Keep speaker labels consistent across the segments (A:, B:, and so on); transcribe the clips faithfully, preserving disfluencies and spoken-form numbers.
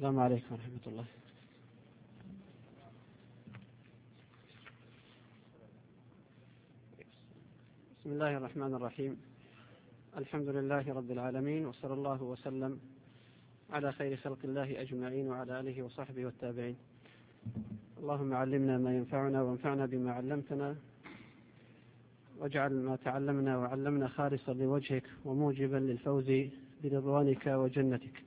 A: السلام عليكم ورحمة الله. بسم الله الرحمن الرحيم. الحمد لله رب العالمين، وصلى الله وسلم على خير خلق الله أجمعين وعلى آله وصحبه والتابعين. اللهم علمنا ما ينفعنا وانفعنا بما علمتنا، واجعل ما تعلمنا وعلمنا خالصا لوجهك وموجبا للفوز برضوانك وجنتك.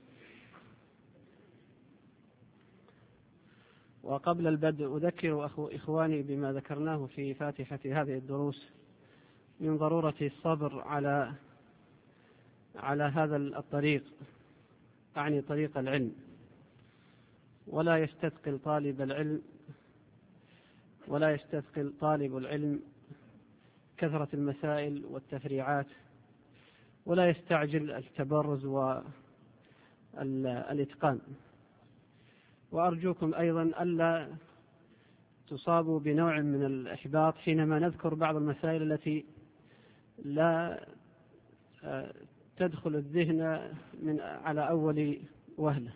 A: وقبل البدء أذكر أخو إخواني بما ذكرناه في فاتحة هذه الدروس من ضرورة الصبر على على هذا الطريق، أعني طريق العلم، ولا يستثقل طالب العلم ولا يستثقل طالب العلم كثرة المسائل والتفريعات، ولا يستعجل التبرز والإتقان. وأرجوكم أيضا ألا تصابوا بنوع من الإحباط حينما نذكر بعض المسائل التي لا تدخل الذهن من على أول وهلة.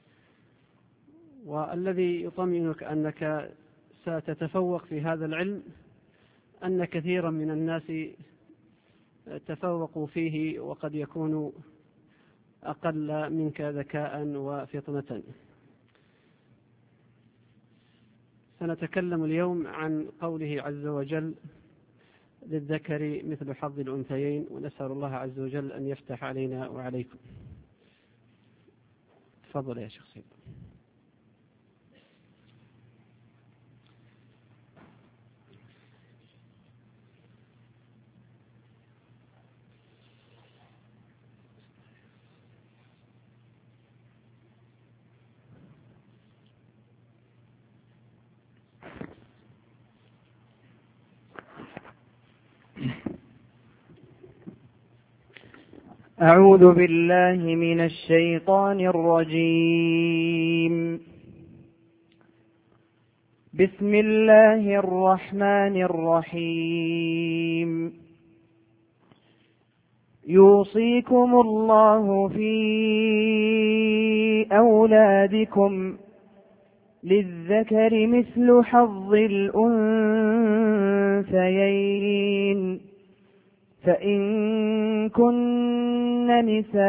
A: والذي يطمئنك أنك ستتفوق في هذا العلم أن كثيرا من الناس تفوقوا فيه وقد يكونوا أقل منك ذكاء وفطنة. سنتكلم اليوم عن قوله عز وجل: للذكر مثل حظ الأنثيين، ونسأل الله عز وجل أن يفتح علينا وعليكم. تفضل يا شيخ سيد.
B: أعوذ بالله من الشيطان الرجيم. بسم الله الرحمن الرحيم. يوصيكم الله في أولادكم للذكر مثل حظ الأنثيين، فإن كن نساء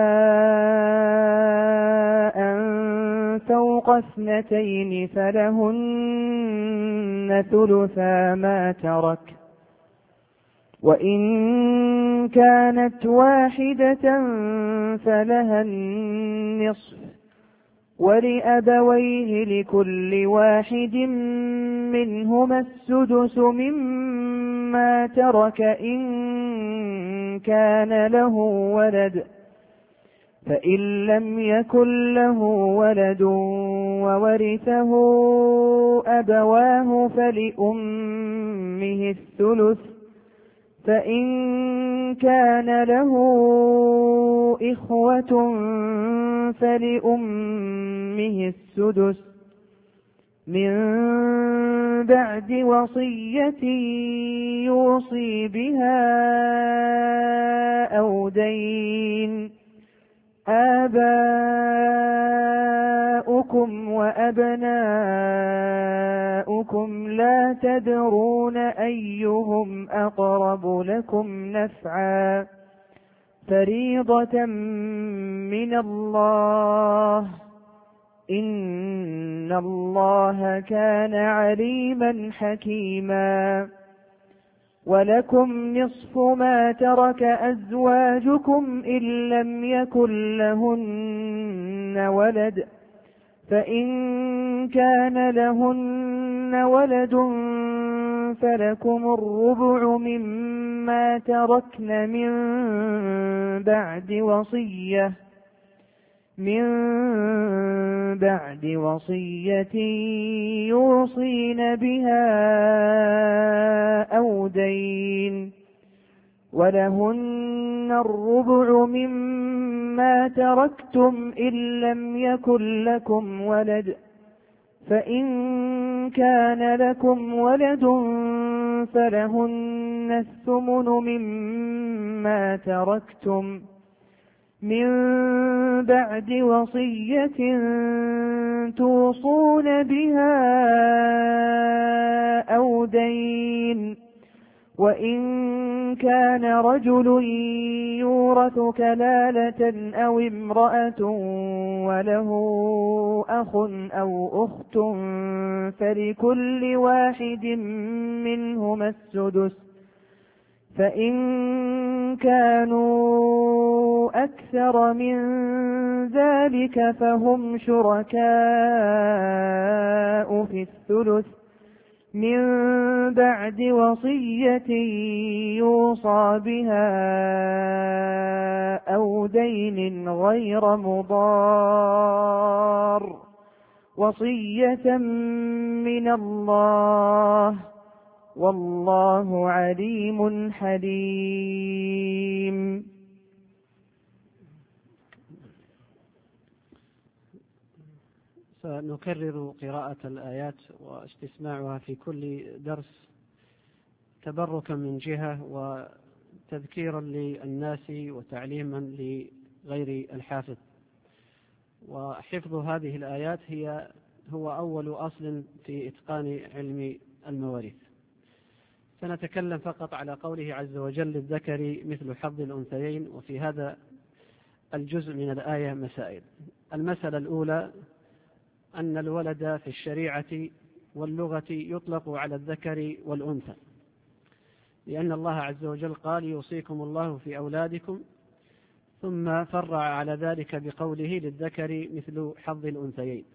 B: فوق اثنتين فلهن ثلثا ما ترك، وإن كانت واحدة فلها النصف، ولأبويه لكل واحد منهما السدس مما ترك إن كان له ولد، فإن لم يكن له ولد وورثه أبواه فلأمه الثلث، فإن كان له إخوة فلأمه السدس من بعد وصية يوصي بها أو دين. آباؤكم وأبناؤكم لا تدرون أيهم أقرب لكم نفعا، فريضة من الله، إن الله كان عليما حكيما. ولكم نصف ما ترك أزواجكم إن لم يكن لهن ولد، فإن كان لهن ولد فلكم الربع مما تركن من بعد وصية من بعد وصية يوصين بها أو دين. ولهن الربع مما تركتم إن لم يكن لكم ولد، فإن كان لكم ولد فلهن الثمن مما تركتم من بعد وصية توصون بها أو دين، وإن كان رجل يورث كلالة أو امرأة وله أخ أو أخت فلكل واحد منهما السدس، فإن كانوا أكثر من ذلك فهم شركاء في الثلث من بعد وصية يوصى بها أو دين غير مضار، وصية من الله، والله عليم حليم.
A: سنكرر قراءة الآيات واستسماعها في كل درس تبركا من جهة وتذكيرا للناس وتعليما لغير الحافظ. وحفظ هذه الآيات هي هو أول أصل في إتقان علم المواريث. سنتكلم فقط على قوله عز وجل للذكر مثل حظ الأنثيين، وفي هذا الجزء من الآية مسائل. المسألة الأولى أن الولد في الشريعة واللغة يطلق على الذكر والأنثى، لأن الله عز وجل قال يوصيكم الله في أولادكم، ثم فرع على ذلك بقوله للذكر مثل حظ الأنثيين.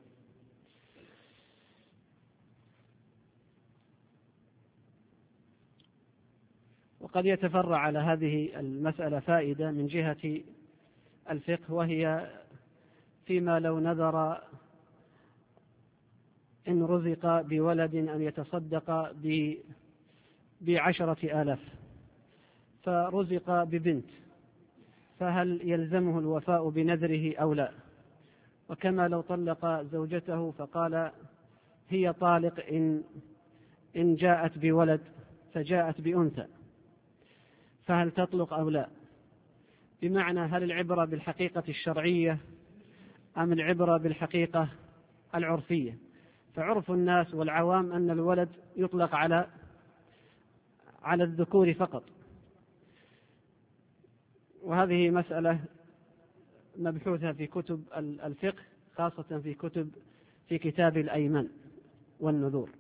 A: وقد يتفرع على هذه المسألة فائدة من جهة الفقه، وهي فيما لو نذر إن رزق بولد أن يتصدق بعشرة آلاف فرزق ببنت، فهل يلزمه الوفاء بنذره أو لا؟ وكما لو طلق زوجته فقال هي طالق إن, إن جاءت بولد فجاءت بأنثى، فهل تطلق أو لا؟ بمعنى هل العبرة بالحقيقة الشرعية أم العبرة بالحقيقة العرفية؟ فعرف الناس والعوام أن الولد يطلق على على الذكور فقط، وهذه مسألة مبحوثة في كتب الفقه، خاصة في كتب في كتاب الأيمان والنذور،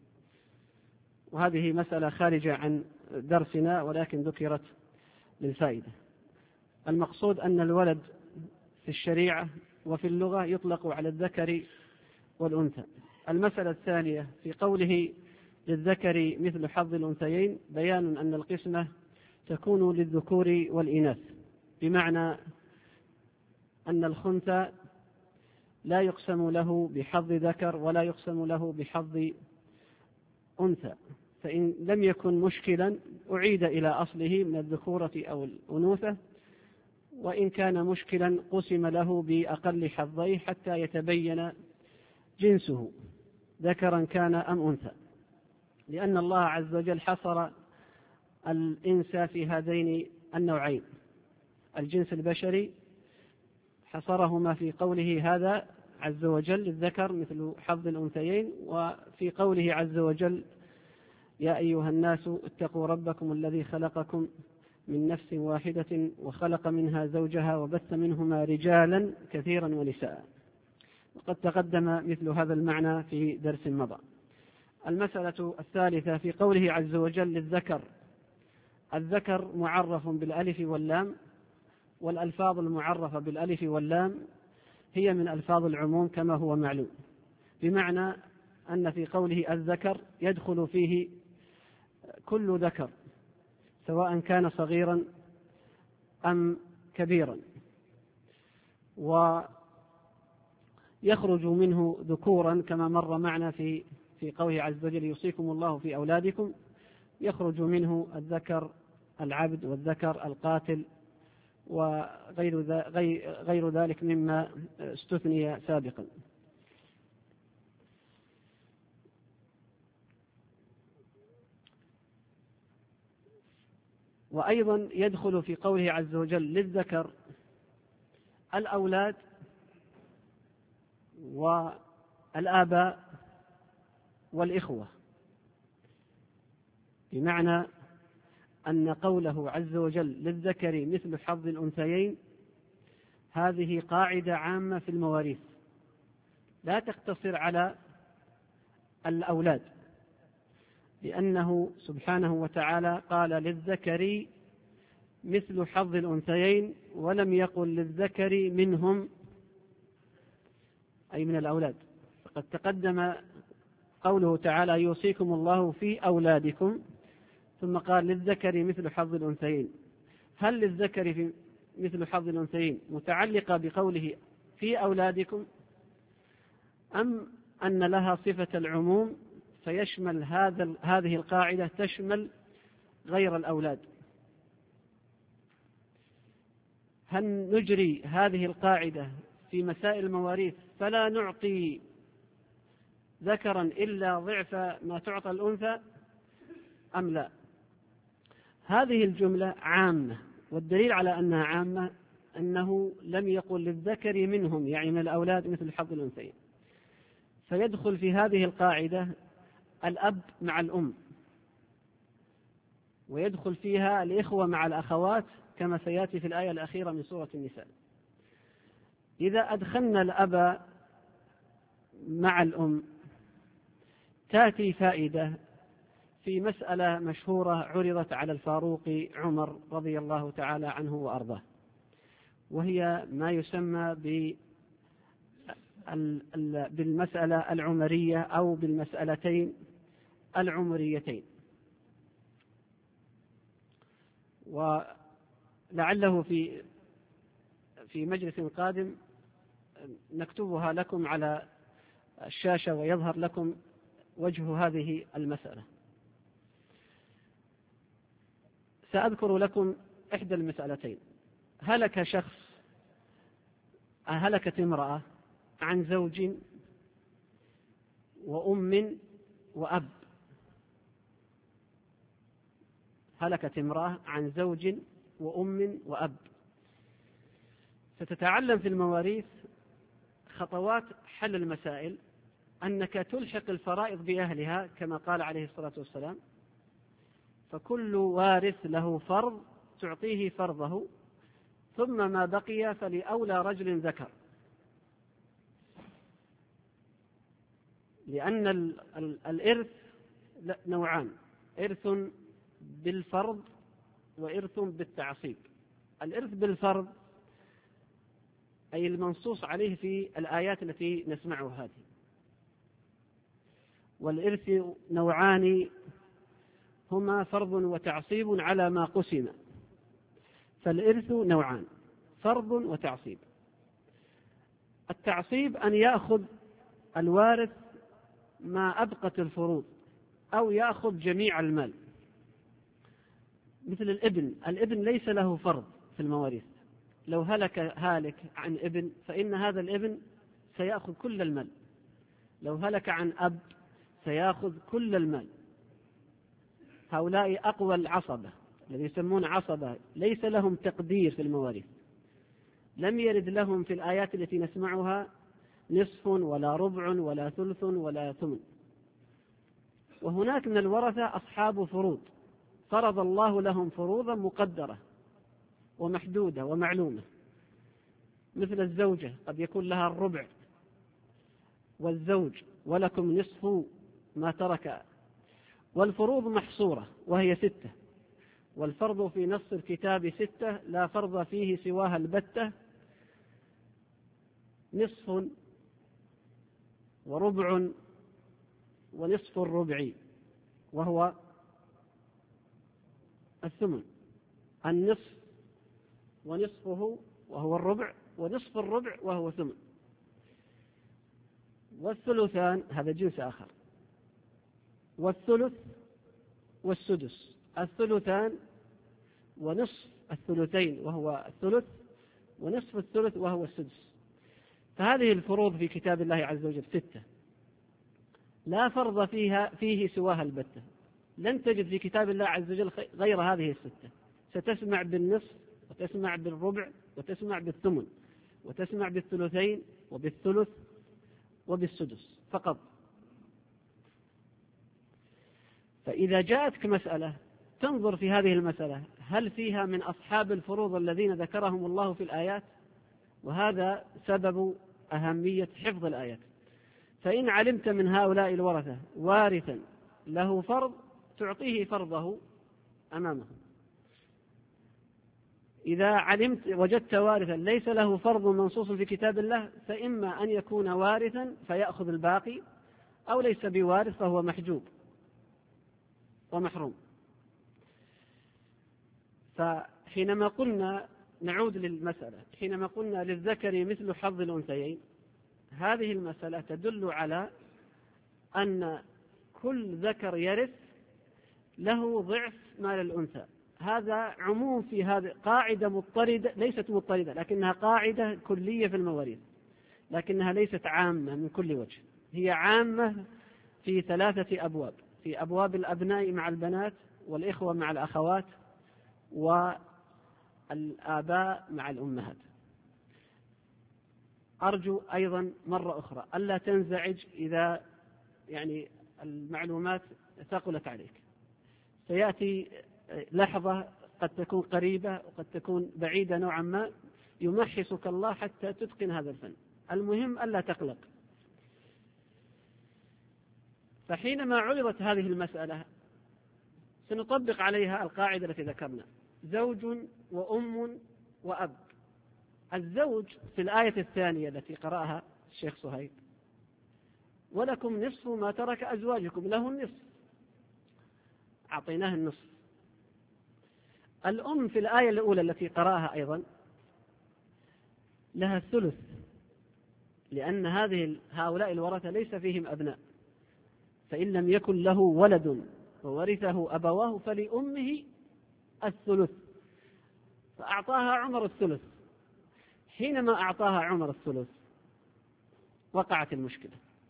A: وهذه مسألة خارجة عن درسنا ولكن ذكرت للفائدة. المقصود أن الولد في الشريعة وفي اللغة يطلق على الذكر والأنثى. المسألة الثانية في قوله للذكر مثل حظ الأنثيين بيان أن القسمة تكون للذكور والإناث، بمعنى أن الخنثى لا يقسم له بحظ ذكر ولا يقسم له بحظ أنثى، فإن لم يكن مشكلا أعيد إلى أصله من الذكورة أو الأنوثة، وإن كان مشكلا قسم له بأقل حظيه حتى يتبين جنسه ذكرا كان أم أنثى، لأن الله عز وجل حصر الإنس في هذين النوعين، الجنس البشري حصرهما في قوله هذا عز وجل للذكر مثل حظ الأنثيين، وفي قوله عز وجل يا أيها الناس اتقوا ربكم الذي خلقكم من نفس واحدة وخلق منها زوجها وبث منهما رجالا كثيرا ونساء، وقد تقدم مثل هذا المعنى في درس مضى. المسألة الثالثة في قوله عز وجل للذكر، الذكر معرف بالألف واللام، والألفاظ المعرفة بالألف واللام هي من ألفاظ العموم كما هو معلوم، بمعنى أن في قوله الذكر يدخل فيه كل ذكر سواء كان صغيرا أم كبيرا، ويخرج منه ذكورا كما مر معنا في في قوله عز وجل يوصيكم الله في أولادكم، يخرج منه الذكر العبد والذكر القاتل وغير غير ذلك مما استثني سابقا. وأيضا يدخل في قوله عز وجل للذكر الأولاد والآباء والإخوة، بمعنى أن قوله عز وجل للذكر مثل حظ الأنثيين هذه قاعدة عامة في المواريث لا تقتصر على الأولاد، لأنه سبحانه وتعالى قال للذكر مثل حظ الأنثيين ولم يقل للذكر منهم أي من الأولاد. فقد تقدم قوله تعالى يوصيكم الله في أولادكم، ثم قال للذكر مثل حظ الأنثيين. هل للذكر في مثل حظ الأنثيين متعلقة بقوله في أولادكم، أم أن لها صفة العموم فيشمل هذا هذه القاعدة تشمل غير الأولاد؟ هل نجري هذه القاعدة في مسائل المواريث فلا نعطي ذكرا إلا ضعف ما تعطى الأنثى أم لا؟ هذه الجملة عامة، والدليل على أنها عامة أنه لم يقل للذكر منهم يعني من الأولاد مثل حظ الأنثيين، فيدخل في هذه القاعدة الأب مع الأم، ويدخل فيها الإخوة مع الأخوات كما سيأتي في الآية الأخيرة من سورة النساء. إذا أدخلنا الأب مع الأم تأتي فائدة في مسألة مشهورة عرضت على الفاروق عمر رضي الله تعالى عنه وأرضاه، وهي ما يسمى بالمسألة العمرية أو بالمسألتين العمريتين. ولعله في في مجلس قادم نكتبها لكم على الشاشة ويظهر لكم وجه هذه المسألة. سأذكر لكم إحدى المسألتين. هلك شخص هلكت امرأة عن زوج وأم وأب. هلكت امرأة عن زوج وأم وأب. ستتعلم في المواريث خطوات حل المسائل، أنك تلحق الفرائض بأهلها كما قال عليه الصلاة والسلام فكل وارث له فرض تعطيه فرضه، ثم ما بقي فلأولى رجل ذكر، لأن الإرث نوعان: إرث بالفرض وإرث بالتعصيب. الإرث بالفرض أي المنصوص عليه في الآيات التي نسمعها هذه، والإرث نوعان هما فرض وتعصيب على ما قسم. فالإرث نوعان: فرض وتعصيب. التعصيب أن يأخذ الوارث ما أبقت الفروض أو يأخذ جميع المال، مثل الابن. الابن ليس له فرض في المواريث، لو هلك هالك عن ابن فإن هذا الابن سيأخذ كل المال. لو هلك عن أب سيأخذ كل المال. هؤلاء أقوى العصبة الذي يسمون عصبة، ليس لهم تقدير في المواريث، لم يرد لهم في الآيات التي نسمعها نصف ولا ربع ولا ثلث ولا ثمن. وهناك من الورثة أصحاب فروض فرض الله لهم فروضا مقدرة ومحدودة ومعلومة، مثل الزوجة قد يكون لها الربع، والزوج ولكم نصف ما ترك. والفروض محصورة وهي ستة، والفرض في نص الكتاب ستة لا فرض فيه سواها البتة: نصف وربع ونصف الربع وهو الثمن، النصف ونصفه وهو الربع، ونصف الربع وهو ثمن، والثلثان هذا جنس آخر، والثلث والسدس. الثلثان ونصف الثلثين وهو الثلث، ونصف الثلث وهو السدس. فهذه الفروض في كتاب الله عز وجل ستة لا فرض فيها فيه سواها البتة. لن تجد في كتاب الله عز وجل غير هذه الستة. ستسمع بالنصف وتسمع بالربع وتسمع بالثمن، وتسمع بالثلثين وبالثلث وبالسدس فقط. فإذا جاءتك مسألة تنظر في هذه المسألة هل فيها من أصحاب الفروض الذين ذكرهم الله في الآيات، وهذا سبب أهمية حفظ الآيات. فإن علمت من هؤلاء الورثة وارثا له فرض تعطيه فرضه أمامه. إذا علمت وجدت وارثا ليس له فرض منصوص في كتاب الله فإما أن يكون وارثا فيأخذ الباقي، أو ليس بوارث فهو محجوب ومحروم. فحينما قلنا نعود للمسألة، حينما قلنا للذكر مثل حظ الأنثيين، هذه المسألة تدل على أن كل ذكر يرث له ضعف مال الأنثى. هذا عموم في هذه قاعدة مضطردة، ليست مضطردة لكنها قاعدة كلية في المواريث، لكنها ليست عامة من كل وجه. هي عامة في ثلاثة أبواب: في أبواب الأبناء مع البنات، والإخوة مع الأخوات، والآباء مع الأمهات. أرجو أيضا مرة أخرى ألا تنزعج إذا يعني المعلومات ثقلت عليك. سيأتي لحظة قد تكون قريبة وقد تكون بعيدة نوعا ما يمحصك الله حتى تتقن هذا الفن. المهم ألا تقلق. فحينما عرضت هذه المسألة سنطبق عليها القاعدة التي ذكرنا: زوج وأم وأب. الزوج في الآية الثانية التي قرأها الشيخ صهيب: ولكم نصف ما ترك أزواجكم، له النصف، أعطيناه النصف. الأم في الآية الأولى التي قرأها أيضا لها الثلث، لأن هذه هؤلاء الورثة ليس فيهم أبناء، فإن لم يكن له ولد وورثه أبواه فلأمه الثلث، فأعطاها عمر الثلث. حينما أعطاها عمر الثلث وقعت المشكلة.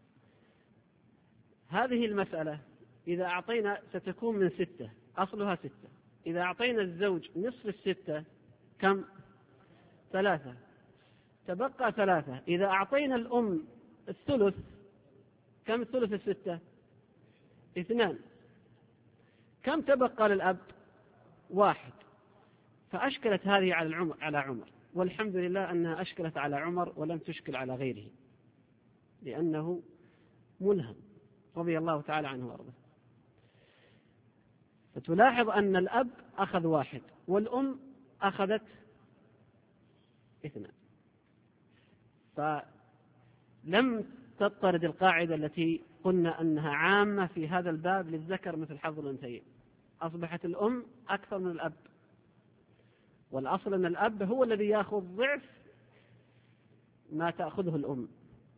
A: هذه المسألة إذا أعطينا ستكون من ستة، أصلها ستة. إذا أعطينا الزوج نصف الستة كم؟ ثلاثة، تبقى ثلاثة. إذا أعطينا الأم الثلث كم الثلث الستة؟ اثنان. كم تبقى للأب؟ واحد. فأشكلت هذه على العمر على عمر والحمد لله أنها أشكلت على عمر ولم تشكل على غيره، لأنه ملهم رضي الله تعالى عنه وارضاه. فتلاحظ أن الأب أخذ واحد والأم أخذت اثنان. فلم تضطرد القاعدة التي قلنا أنها عامة في هذا الباب للذكر مثل حظ الأنثيين. أصبحت الأم أكثر من الأب، والأصل أن الأب هو الذي يأخذ ضعف ما تأخذه الأم.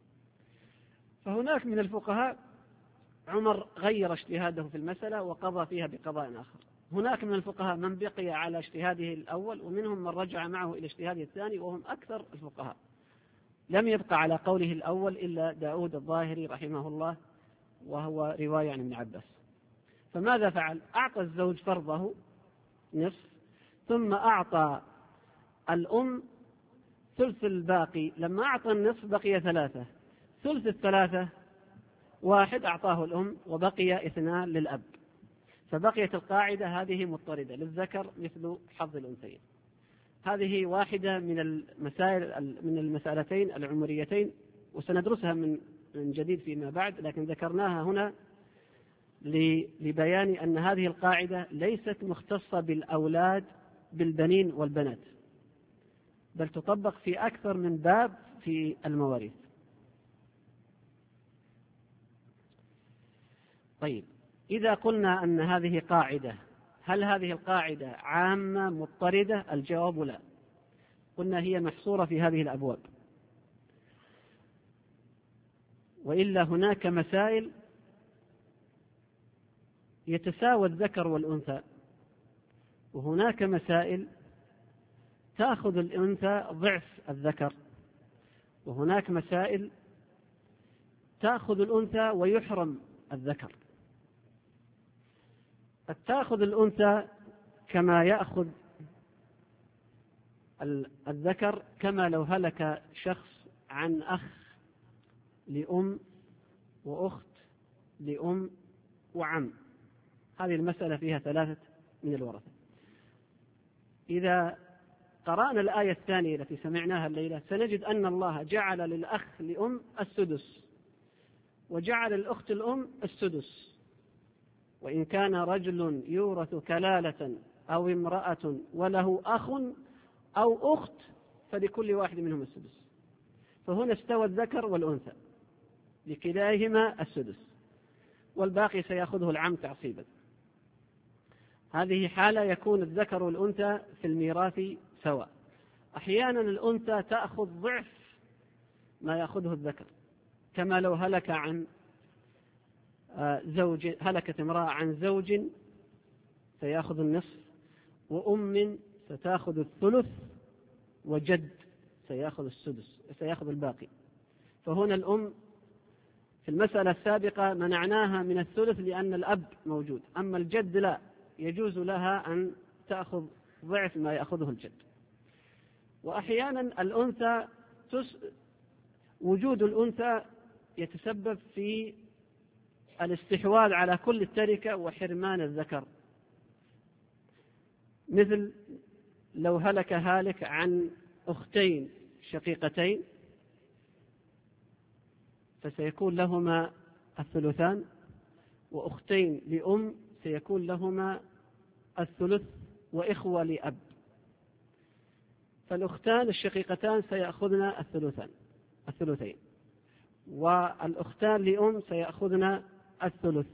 A: فهناك من الفقهاء عمر غير اجتهاده في المسألة وقضى فيها بقضاء آخر. هناك من الفقهاء من بقي على اجتهاده الأول، ومنهم من رجع معه إلى اجتهاده الثاني، وهم أكثر الفقهاء. لم يبقى على قوله الأول إلا داود الظاهري رحمه الله، وهو رواية عن ابن عباس. فماذا فعل؟ أعطى الزوج فرضه نصف، ثم أعطى الأم ثلث الباقي. لما أعطى النصف بقي ثلاثة، ثلث الثلاثة واحد أعطاه الأم وبقي اثنان للأب. فبقيت القاعدة هذه مضطردة: للذكر مثل حظ الأنثيين. هذه واحدة من المسائل من المسألتين العمريتين، وسندرسها من من جديد فيما بعد، لكن ذكرناها هنا لبيان أن هذه القاعدة ليست مختصة بالأولاد بالبنين والبنات، بل تطبق في أكثر من باب في المواريث. طيب، إذا قلنا أن هذه قاعدة، هل هذه القاعدة عامة مضطردة؟ الجواب لا. قلنا هي محصورة في هذه الأبواب، وإلا هناك مسائل يتساوى الذكر والأنثى، وهناك مسائل تأخذ الأنثى ضعف الذكر، وهناك مسائل تأخذ الأنثى ويحرم الذكر. قد تأخذ الأنثى كما يأخذ الذكر كما لو هلك شخص عن أخ لأم وأخت لأم وعم. هذه المسألة فيها ثلاثة من الورثة. إذا قرأنا الآية الثانية التي سمعناها الليلة سنجد أن الله جعل للأخ لأم السدس وجعل الأخت الأم السدس، وإن كان رجل يورث كلالة أو امرأة وله أخ أو أخت فلكل واحد منهم السدس. فهنا استوى الذكر والأنثى لكلاهما السدس، والباقي سيأخذه العم تعصيبا. هذه حالة يكون الذكر والأنثى في الميراث سواء. أحيانا الأنثى تأخذ ضعف ما يأخذه الذكر، كما لو هلك عن زوج هلكت امرأة عن زوج سيأخذ النصف، وأم ستأخذ الثلث، وجد سيأخذ السدس سيأخذ الباقي. فهنا الأم في المسألة السابقة منعناها من الثلث لأن الأب موجود، أما الجد لا، يجوز لها أن تأخذ ضعف ما يأخذه الجد. وأحيانا الأنثى تس... وجود الأنثى يتسبب في الاستحواذ على كل التركة وحرمان الذكر، مثل لو هلك هالك عن أختين شقيقتين فسيكون لهما الثلثان، وأختين لأم سيكون لهما الثلث، وإخوة لأب، فالأختان الشقيقتان سيأخذن الثلثان الثلثين، والأختان لأم سيأخذن الثلث.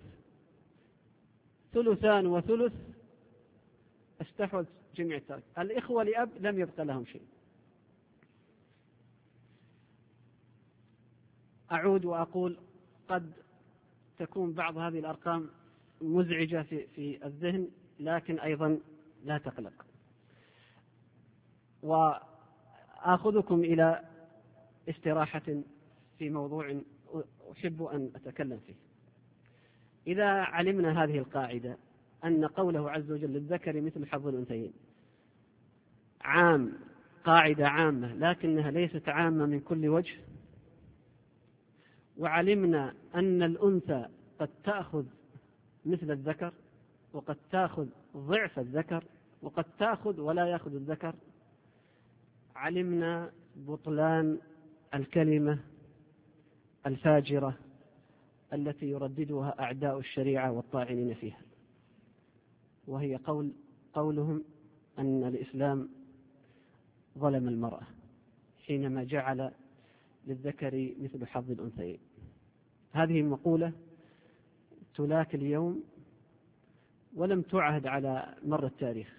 A: ثلثان وثلث استحوذ جميع الترك. الإخوة لأب لم يبقى لهم شيء. أعود وأقول قد تكون بعض هذه الأرقام مزعجة في, في الذهن، لكن أيضا لا تقلق. وآخذكم إلى استراحة في موضوع أحب أن أتكلم فيه. إذا علمنا هذه القاعدة أن قوله عز وجل للذكر مثل حظ الأنثيين عام، قاعدة عامة لكنها ليست عامة من كل وجه، وعلمنا أن الأنثى قد تأخذ مثل الذكر، وقد تأخذ ضعف الذكر، وقد تأخذ ولا يأخذ الذكر، علمنا بطلان الكلمة الفاجرة التي يرددها أعداء الشريعة والطاعنين فيها، وهي قول قولهم أن الإسلام ظلم المرأة حينما جعل للذكر مثل حظ الأنثيين. هذه المقولة تلاك اليوم ولم تعهد على مر التاريخ.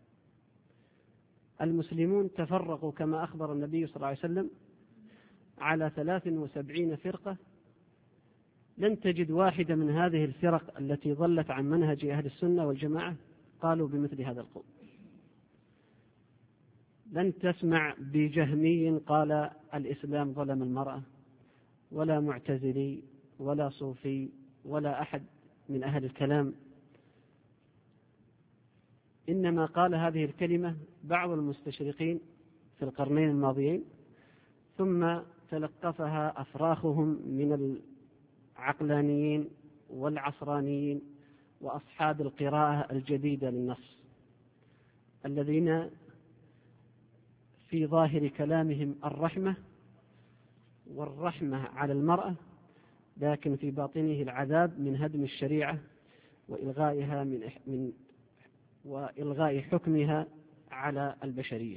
A: المسلمون تفرقوا كما أخبر النبي صلى الله عليه وسلم على ثلاث وسبعين فرقة، لن تجد واحدة من هذه الفرق التي ظلت عن منهج أهل السنة والجماعة قالوا بمثل هذا القول. لن تسمع بجهمي قال الإسلام ظلم المرأة، ولا معتزلي ولا صوفي ولا أحد من أهل الكلام، إنما قال هذه الكلمة بعض المستشرقين في القرنين الماضيين، ثم تلقفها أفراخهم من العقلانيين والعصرانيين وأصحاب القراءة الجديدة للنص، الذين في ظاهر كلامهم الرحمة والرحمة على المرأة، لكن في باطنه العذاب من هدم الشريعة وإلغائها من من وإلغاء حكمها على البشرية.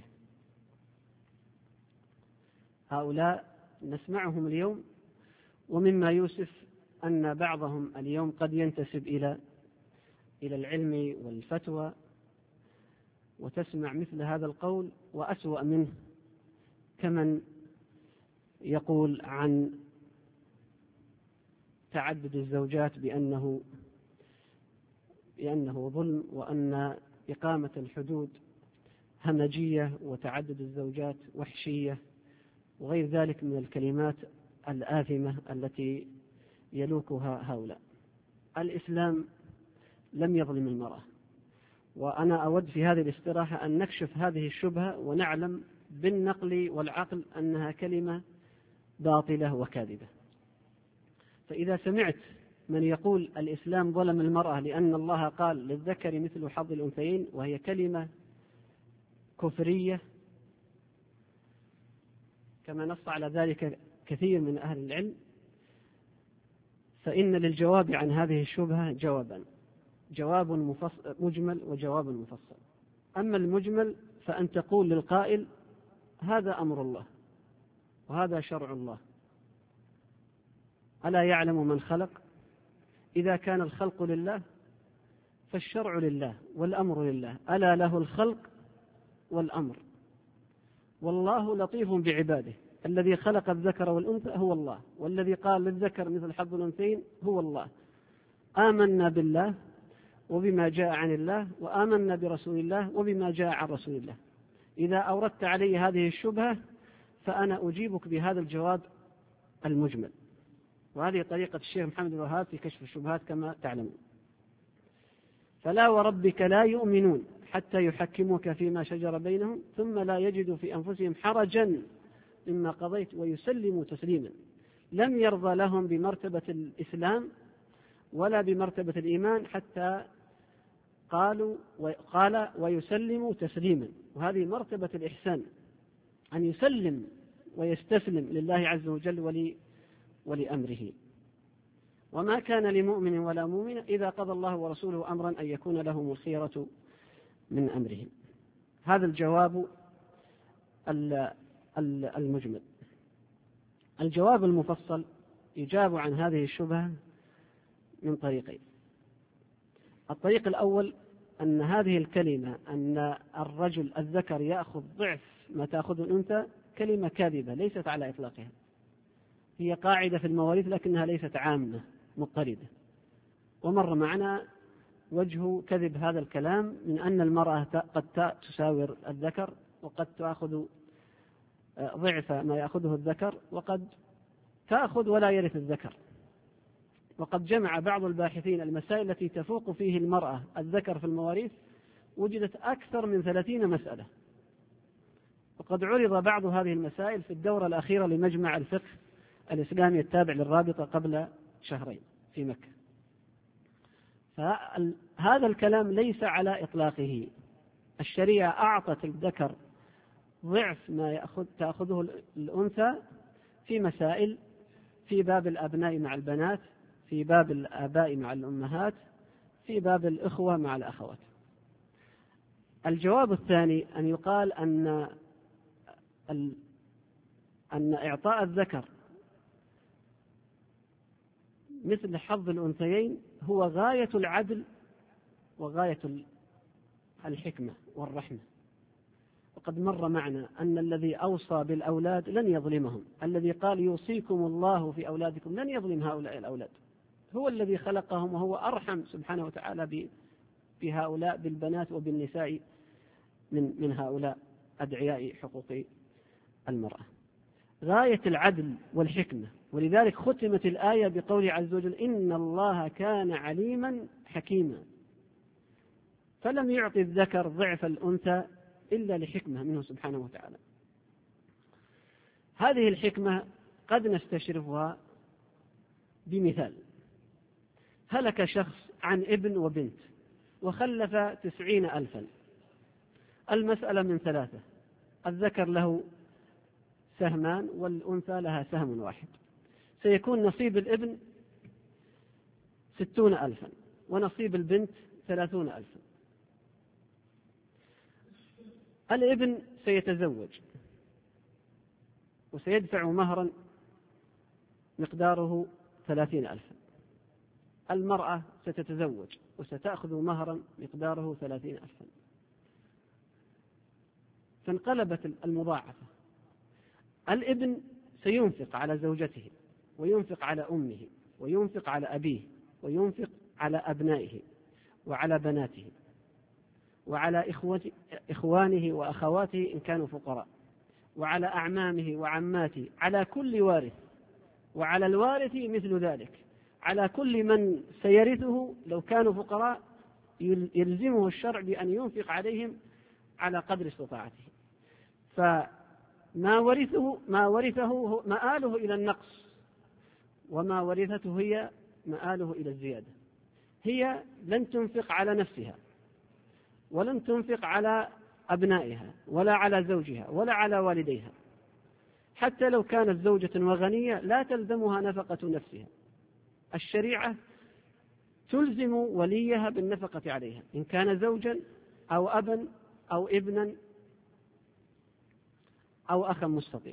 A: هؤلاء نسمعهم اليوم، ومما يوسف أن بعضهم اليوم قد ينتسب إلى إلى العلم والفتوى، وتسمع مثل هذا القول وأسوأ منه، كمن يقول عن تعدد الزوجات بأنه بأنه ظلم، وأن إقامة الحدود همجية، وتعدد الزوجات وحشية، وغير ذلك من الكلمات الآثمة التي يلوكها هؤلاء. الإسلام لم يظلم المرأة، وأنا أود في هذه الاستراحة أن نكشف هذه الشبهة ونعلم بالنقل والعقل أنها كلمة باطلة وكاذبة. فإذا سمعت من يقول الإسلام ظلم المرأة لأن الله قال للذكر مثل حظ الأنثيين وهي كلمة كفرية كما نص على ذلك كثير من أهل العلم، فإن للجواب عن هذه الشبهة جوابا، جواب مفصل مجمل وجواب مفصل. أما المجمل فأن تقول للقائل هذا أمر الله وهذا شرع الله، ألا يعلم من خلق؟ إذا كان الخلق لله فالشرع لله والأمر لله، ألا له الخلق والأمر، والله لطيف بعباده. الذي خلق الذكر والأنثى هو الله، والذي قال للذكر مثل حظ الأنثيين هو الله. آمنا بالله وبما جاء عن الله، وآمنا برسول الله وبما جاء عن رسول الله. إذا أوردت علي هذه الشبهة فأنا أجيبك بهذا الجواب المجمل، وهذه طريقة الشيخ محمد الوهاب في كشف الشبهات كما تعلمون. فلا وربك لا يؤمنون حتى يحكموك فيما شجر بينهم ثم لا يجدوا في أنفسهم حرجا مما قضيت ويسلموا تسليما. لم يرضى لهم بمرتبة الإسلام ولا بمرتبة الإيمان حتى قالوا قال ويسلموا تسليما، وهذه مرتبة الإحسان، أن يسلم ويستسلم لله عز وجل ولي ولأمره. وما كان لمؤمن ولا مؤمن إذا قضى الله ورسوله أمرا أن يكون لهم الخيرة من أمرهم. هذا الجواب المجمل. الجواب المفصل يجاب عن هذه الشبهة من طريقين. الطريق الأول أن هذه الكلمة أن الرجل الذكر يأخذ ضعف ما تأخذ الأنثى كلمة كاذبة ليست على إطلاقها، هي قاعدة في المواريث لكنها ليست عامة مضطردة. ومر معنا وجه كذب هذا الكلام من أن المرأة قد تساور الذكر وقد تأخذ ضعف ما يأخذه الذكر وقد تأخذ ولا يرث الذكر. وقد جمع بعض الباحثين المسائل التي تفوق فيه المرأة الذكر في المواريث، وجدت أكثر من ثلاثين مسألة، وقد عرض بعض هذه المسائل في الدورة الأخيرة لمجمع الفقه الإسلامي التابع للرابطة قبل شهرين في مكة. فهذا الكلام ليس على إطلاقه. الشريعة أعطت الذكر ضعف ما يأخذ تأخذه الأنثى في مسائل، في باب الأبناء مع البنات، في باب الآباء مع الأمهات، في باب الإخوة مع الأخوات. الجواب الثاني أن يقال أن أن إعطاء الذكر مثل حظ الأنثيين هو غاية العدل وغاية الحكمة والرحمة. وقد مر معنا أن الذي أوصى بالأولاد لن يظلمهم، الذي قال يوصيكم الله في أولادكم لن يظلم هؤلاء الأولاد، هو الذي خلقهم وهو أرحم سبحانه وتعالى بهؤلاء بالبنات وبالنساء من من هؤلاء أدعياء حقوق المرأة. غاية العدل والحكمة. ولذلك ختمت الآية بقوله عز وجل إن الله كان عليما حكيما، فلم يعطي الذكر ضعف الأنثى إلا لحكمة منه سبحانه وتعالى. هذه الحكمة قد نستشرفها بمثال. هلك شخص عن ابن وبنت وخلف تسعين ألفا. المسألة من ثلاثة: الذكر له سهمان والأنثى لها سهم واحد. سيكون نصيب الابن ستون ألفا ونصيب البنت ثلاثون ألفا. الابن سيتزوج وسيدفع مهرا مقداره ثلاثين ألفا. المرأة ستتزوج وستأخذ مهرا مقداره ثلاثين ألفا. فانقلبت المضاعفة. الابن سينفق على زوجته وينفق على أمه وينفق على أبيه وينفق على أبنائه وعلى بناته وعلى إخوانه وأخواته إن كانوا فقراء، وعلى أعمامه وعماته، على كل وارث، وعلى الوارث مثل ذلك، على كل من سيرثه لو كانوا فقراء يلزمه الشرع بأن ينفق عليهم على قدر استطاعته. فما ورثه ما ورثه مآله إلى النقص، وما ورثته هي مآله إلى الزيادة. هي لن تنفق على نفسها، ولن تنفق على أبنائها، ولا على زوجها، ولا على والديها. حتى لو كانت زوجة وغنية لا تلزمها نفقة نفسها. الشريعة تلزم وليها بالنفقة عليها، إن كان زوجا أو أبا أو ابنا أو أخا مستطيع،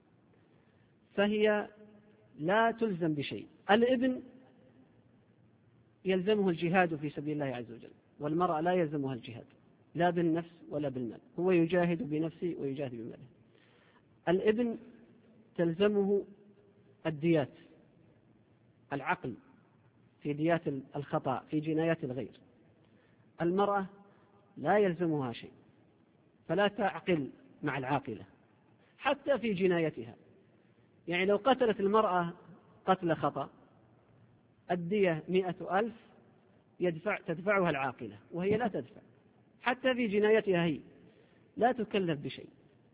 A: فهي لا تلزم بشيء. الابن يلزمه الجهاد في سبيل الله عز وجل، والمرأة لا يلزمها الجهاد لا بالنفس ولا بالمال، هو يجاهد بنفسه ويجاهد بماله. الابن تلزمه الديات، العقل في ديات الخطأ في جنايات الغير. المرأة لا يلزمها شيء، فلا تعقل مع العاقلة حتى في جنايتها. يعني لو قتلت المرأة قتل خطأ الدية مئة ألف يدفع تدفعها العاقلة، وهي لا تدفع حتى في جنايتها، هي لا تكلف بشيء.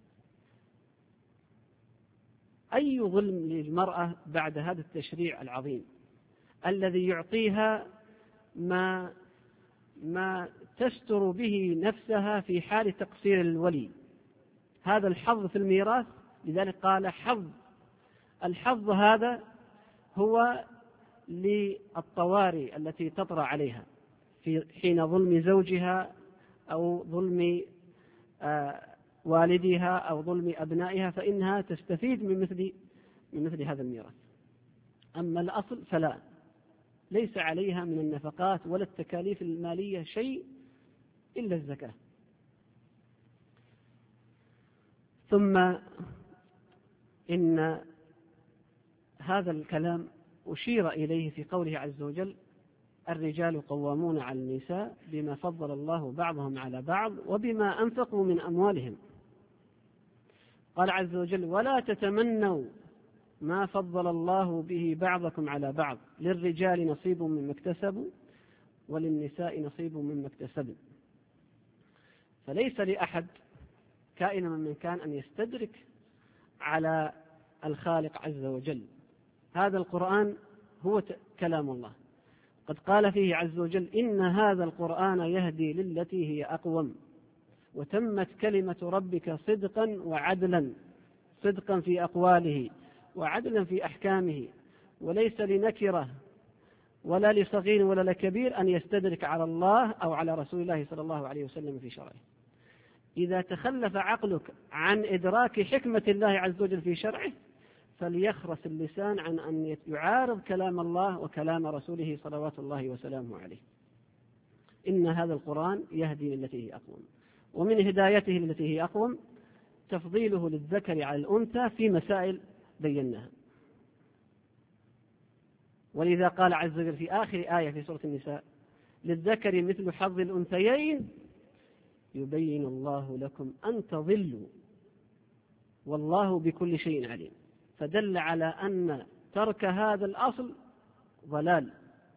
A: أي ظلم للمرأة بعد هذا التشريع العظيم الذي يعطيها ما ما تستر به نفسها في حال تقصير الولي، هذا الحظ في الميراث. لذلك قال حظ. الحظ هذا هو للطوارئ التي تطرأ عليها في حين ظلم زوجها أو ظلم آه والدها أو ظلم أبنائها، فإنها تستفيد من مثل من مثل هذا الميراث. أما الأصل فلا، ليس عليها من النفقات ولا التكاليف المالية شيء إلا الزكاة. ثم إن هذا الكلام أشير إليه في قوله عز وجل: الرجال قوامون على النساء بما فضل الله بعضهم على بعض وبما أنفقوا من أموالهم. قال عز وجل: ولا تتمنوا ما فضل الله به بعضكم على بعض، للرجال نصيب مما اكتسبوا وللنساء نصيب مما اكتسبوا. فليس لأحد كائنا من كان أن يستدرك على الخالق عز وجل. هذا القرآن هو كلام الله، قد قال فيه عز وجل: إن هذا القرآن يهدي للتي هي أقوم وتمت كلمة ربك صدقا وعدلا، صدقا في أقواله وعدلا في أحكامه، وليس لنكرة ولا لصغير ولا لكبير أن يستدرك على الله أو على رسول الله صلى الله عليه وسلم في شرعه. إذا تخلف عقلك عن إدراك حكمة الله عز وجل في شرعه فليخرس اللسان عن أن يعارض كلام الله وكلام رسوله صلوات الله وسلامه عليه. إن هذا القرآن يهدي للتي هي أقوم، ومن هدايته للتي هي أقوم تفضيله للذكر على الأنثى في مسائل بيناها. ولذا قال عز وجل في آخر آية في سورة النساء: للذكر مثل حظ الأنثيين يبين الله لكم أن تضلوا والله بكل شيء عليم. فدل على أن ترك هذا الأصل ضلال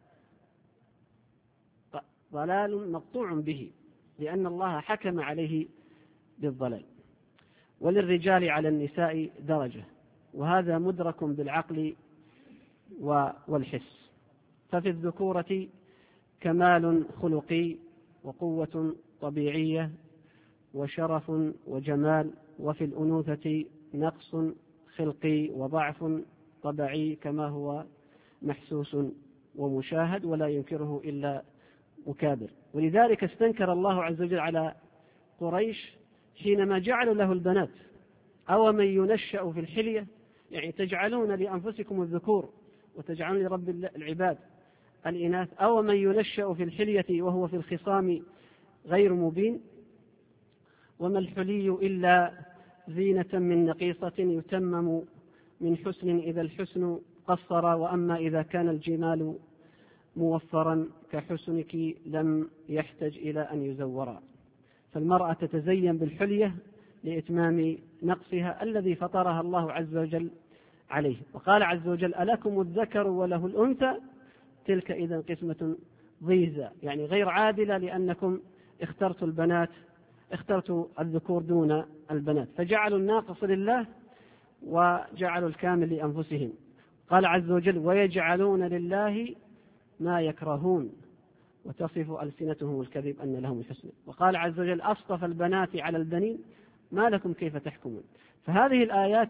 A: ضلال مقطوع به، لأن الله حكم عليه بالضلال. وللرجال على النساء درجة، وهذا مدرك بالعقل والحس. ففي الذكورة كمال خلقي وقوة طبيعية وشرف وجمال، وفي الأنوثة نقص خلقي وضعف طبيعي كما هو محسوس ومشاهد ولا ينكره إلا مكابر. ولذلك استنكر الله عز وجل على قريش حينما جعلوا له البنات: أو من ينشأ في الحلية، يعني تجعلون لأنفسكم الذكور وتجعلون لرب العباد الإناث، أو من ينشأ في الحلية وهو في الخصام غير مبين. وما الحلي إلا زينة من نقيصة يتمم من حسن إذا الحسن قصر، وأما إذا كان الجمال موفرا كحسنك لم يحتج إلى أن يزورا. فالمرأة تتزين بالحلية لإتمام نقصها الذي فطرها الله عز وجل عليه. وقال عز وجل: ألكم الذكر وله الأنثى تلك إذا قسمة ضيزى، يعني غير عادلة، لأنكم اخترتوا البنات اخترتوا الذكور دون البنات، فجعلوا الناقص لله وجعلوا الكامل لأنفسهم. قال عز وجل: ويجعلون لله ما يكرهون وتصف ألسنتهم الكذب أن لهم الحسنى. وقال عز وجل: أصطفى البنات على البنين ما لكم كيف تحكمون. فهذه الآيات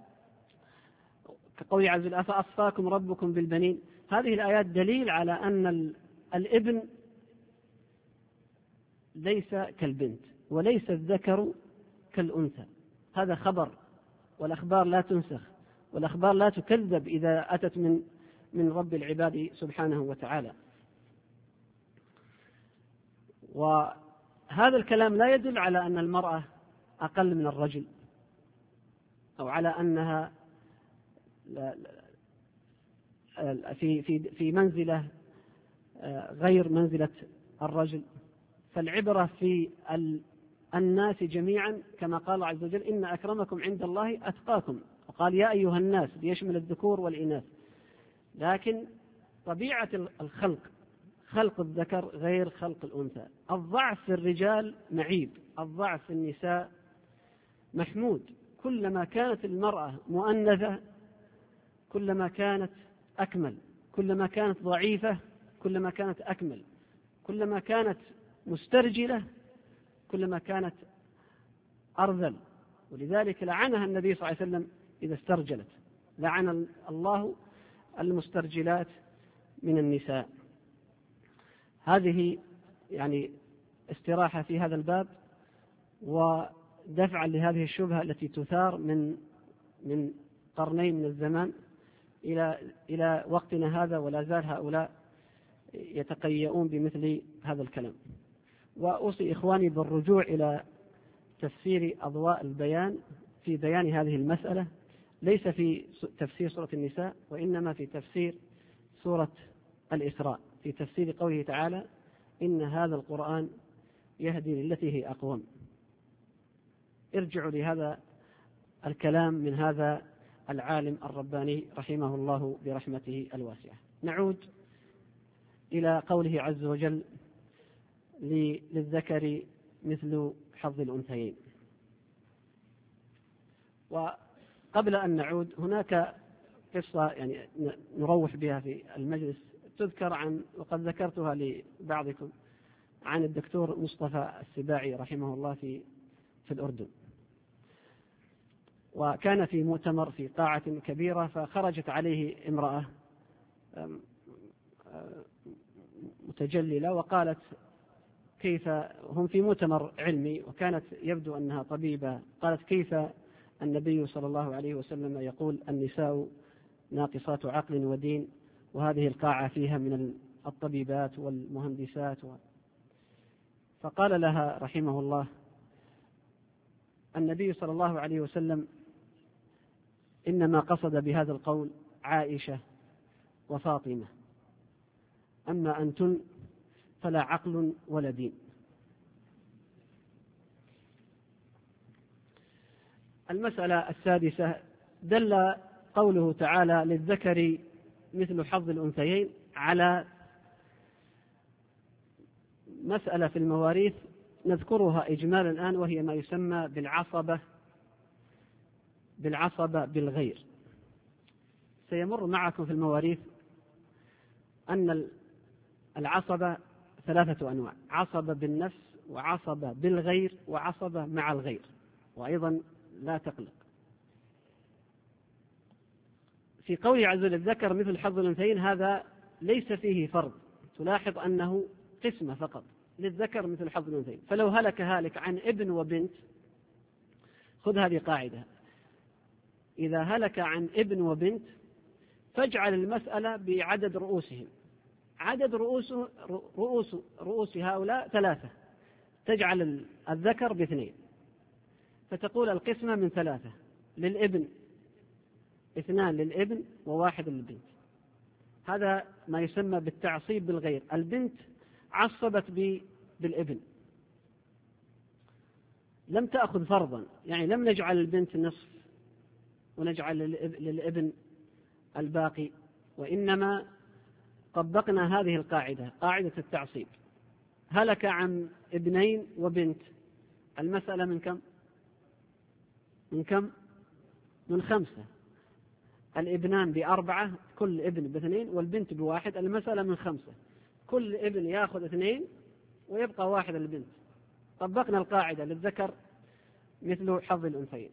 A: كقول عز وجل: أفأصفاكم ربكم بالبنين، هذه الآيات دليل على أن الابن ليس كالبنت وليس الذكر كالأنثى. هذا خبر، والأخبار لا تنسخ، والأخبار لا تكذب إذا أتت من من رب العباد سبحانه وتعالى. وهذا الكلام لا يدل على أن المرأة أقل من الرجل، أو على أنها في في في منزلة غير منزلة الرجل، فالعبرة في الناس جميعا، كما قال عز وجل: إن أكرمكم عند الله أتقاكم، وقال: يا أيها الناس، ليشمل الذكور والإناث. لكن طبيعة الخلق، خلق الذكر غير خلق الأنثى. الضعف في الرجال معيب، الضعف في النساء محمود. كلما كانت المرأة مؤنثة كلما كانت أكمل، كلما كانت ضعيفة كلما كانت أكمل، كلما كانت مسترجلة كلما كانت أرذل. ولذلك لعنها النبي صلى الله عليه وسلم إذا استرجلت، لعن الله المسترجلات من النساء. هذه يعني استراحة في هذا الباب، ودفعا لهذه الشبهة التي تثار من من قرنين من الزمان إلى إلى وقتنا هذا، ولا زال هؤلاء يتقيؤون بمثل هذا الكلام. وأوصي إخواني بالرجوع إلى تفسير أضواء البيان في بيان هذه المسألة، ليس في تفسير سورة النساء، وإنما في تفسير سورة الإسراء، في تفسير قوله تعالى: إن هذا القرآن يهدي للتي هي أقوم. ارجعوا لهذا الكلام من هذا العالم الرباني رحمه الله برحمته الواسعة. نعود إلى قوله عز وجل: للذكر مثل حظ الأنثيين. وقبل أن نعود، هناك قصة يعني نروح بها في المجلس، تذكر عن، وقد ذكرتها لبعضكم، عن الدكتور مصطفى السباعي رحمه الله في في الأردن. وكان في مؤتمر في قاعة كبيرة، فخرجت عليه امرأة متجللة وقالت: كيف، هم في مؤتمر علمي وكانت يبدو أنها طبيبة، قالت: كيف النبي صلى الله عليه وسلم يقول النساء ناقصات عقل ودين، وهذه القاعة فيها من الطبيبات والمهندسات و... فقال لها رحمه الله: النبي صلى الله عليه وسلم إنما قصد بهذا القول عائشة وفاطمة، أما أنتن فلا عقل ولا دين. المسألة السادسة: دل قوله تعالى للذكر مثل حظ الأنثيين على مسألة في المواريث نذكرها إجمالا الآن، وهي ما يسمى بالعصبة بالعصبة بالغير. سيمر معكم في المواريث أن العصبة ثلاثة أنواع: عصبة بالنفس، وعصبة بالغير، وعصبة مع الغير. وأيضا لا تقلق، في قوله عز وجل الذكر مثل حظ الأنثيين، هذا ليس فيه فرض، تلاحظ أنه قسمة فقط، للذكر مثل حظ الأنثيين. فلو هلك هالك عن ابن وبنت، خذ هذه قاعدة: إذا هلك عن ابن وبنت فاجعل المسألة بعدد رؤوسهم، عدد رؤوس رؤوس رؤوس هؤلاء ثلاثة، تجعل الذكر باثنين، فتقول القسمة من ثلاثة: للابن اثنان للابن وواحد للبنت. هذا ما يسمى بالتعصيب بالغير. البنت عصبت بالابن، لم تأخذ فرضا، يعني لم نجعل البنت نصف ونجعل للابن الباقي، وإنما طبقنا هذه القاعدة، قاعدة التعصيب. هلك عن ابنين وبنت، المسألة من كم؟ من كم؟ من خمسة. الابنان بأربعة، كل ابن باثنين، والبنت بواحد، المسألة من خمسة. كل ابن يأخذ اثنين ويبقى واحد البنت. طبقنا القاعدة للذكر مثل حظ الأنثيين.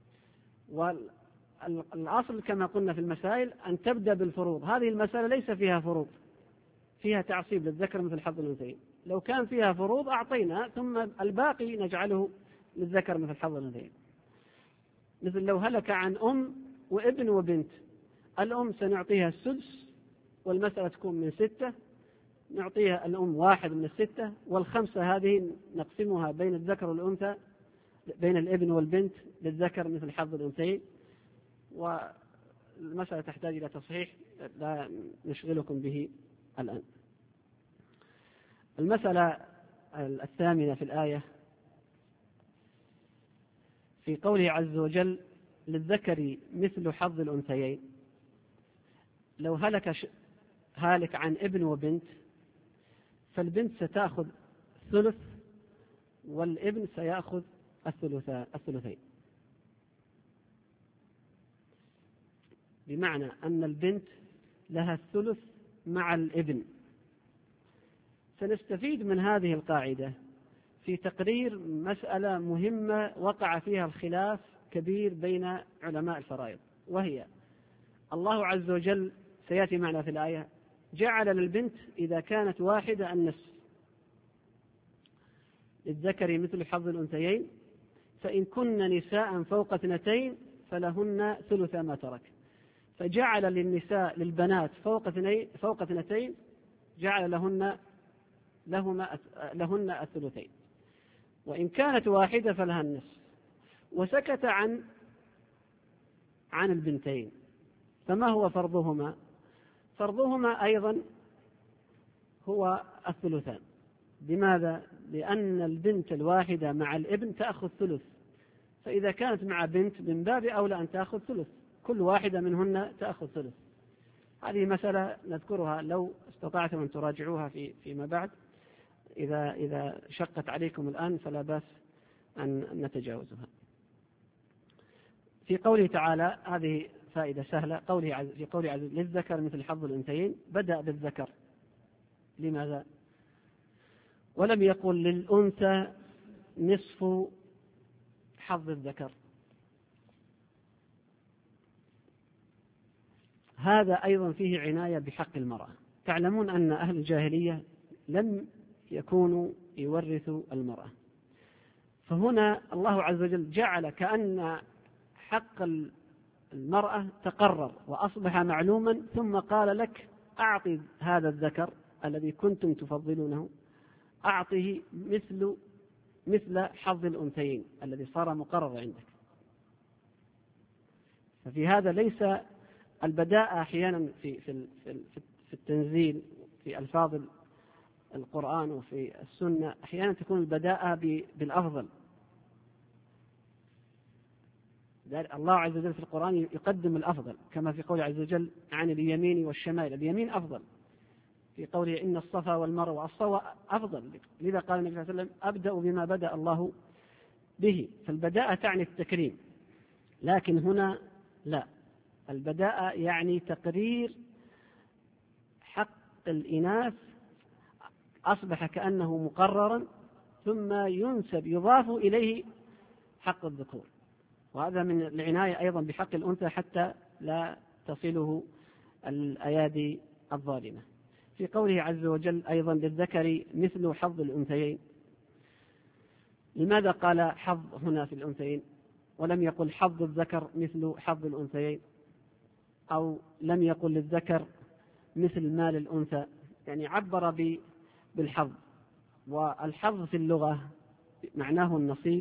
A: والأصل كما قلنا في المسائل أن تبدأ بالفروض. هذه المسألة ليس فيها فروض، فيها تعصيب للذكر مثل حظ الأنثيين. لو كان فيها فروض أعطينا، ثم الباقي نجعله للذكر مثل حظ الأنثيين. مثل لو هلك عن أم وابن وبنت، الأم سنعطيها السدس، والمسألة تكون من ستة، نعطيها الأم واحد من الستة، والخمسة هذه نقسمها بين الذكر والأنثى، بين الابن والبنت للذكر مثل حظ الأنثيين. والمسألة تحتاج إلى تصحيح لا نشغلكم به الآن. المسألة الثامنة في الآية في قوله عز وجل للذكر مثل حظ الأنثيين. لو هلك هالك عن ابن وبنت، فالبنت ستأخذ ثلث والابن سيأخذ الثلثين، بمعنى أن البنت لها الثلث مع الابن. سنستفيد من هذه القاعدة في تقرير مسألة مهمة وقع فيها الخلاف كبير بين علماء الفرائض، وهي الله عز وجل سيأتي معنا في الآية جعل للبنت إذا كانت واحدة النصف، للذكر مثل حظ الأنثيين، فإن كن نساء فوق اثنتين فلهن ثلث ما ترك. فجعل للنساء للبنات فوق اثنين فوق اثنتين جعل لهن لهما لهن الثلثين، وإن كانت واحدة فلها النصف. وسكت عن عن البنتين، فما هو فرضهما؟ فرضهما أيضا هو الثلثان. لماذا؟ لأن البنت الواحدة مع الابن تأخذ ثلث، فإذا كانت مع بنت من باب أولى أن تأخذ ثلث، كل واحدة منهن تأخذ ثلث. هذه مسألة نذكرها لو استطعتم أن تراجعوها في فيما بعد. إذا إذا شقت عليكم الآن فلا بأس أن نتجاوزها. في قوله تعالى، هذه فائدة سهلة، قوله في قوله عز للذكر مثل حظ الأنثيين، بدأ بالذكر. لماذا؟ ولم يقل للأنثى نصف حظ الذكر. هذا أيضا فيه عناية بحق المرأة. تعلمون أن أهل الجاهلية لم يكونوا يورثوا المرأة، فهنا الله عز وجل جعل كأن حق المرأة تقرر وأصبح معلوما، ثم قال لك أعطي هذا الذكر الذي كنتم تفضلونه، أعطيه مثل مثل حظ الأنثيين الذي صار مقرر عندك. ففي هذا ليس البداءة أحيانا في في في التنزيل في ألفاظ القرآن وفي السنة أحيانا تكون البداءة بالأفضل. الله عز وجل في القرآن يقدم الأفضل، كما في قوله عز وجل عن اليمين والشمال، اليمين أفضل. في قوله إن الصفا والمروة، الصفا أفضل، لذا قال النبي صلى الله عليه وسلم أبدأ بما بدأ الله به. فالبداءة تعني التكريم، لكن هنا لا، البداءة يعني تقرير حق الإناث أصبح كأنه مقررا، ثم ينسب يضاف إليه حق الذكور. وهذا من العناية أيضا بحق الأنثى حتى لا تصله الأيادي الظالمة. في قوله عز وجل أيضا للذكر مثل حظ الأنثيين، لماذا قال حظ هنا في الأنثيين ولم يقل حظ الذكر مثل حظ الأنثيين، أو لم يقل للذكر مثل مال الأنثى؟ يعني عبر بالحظ. والحظ في اللغة معناه النصيب،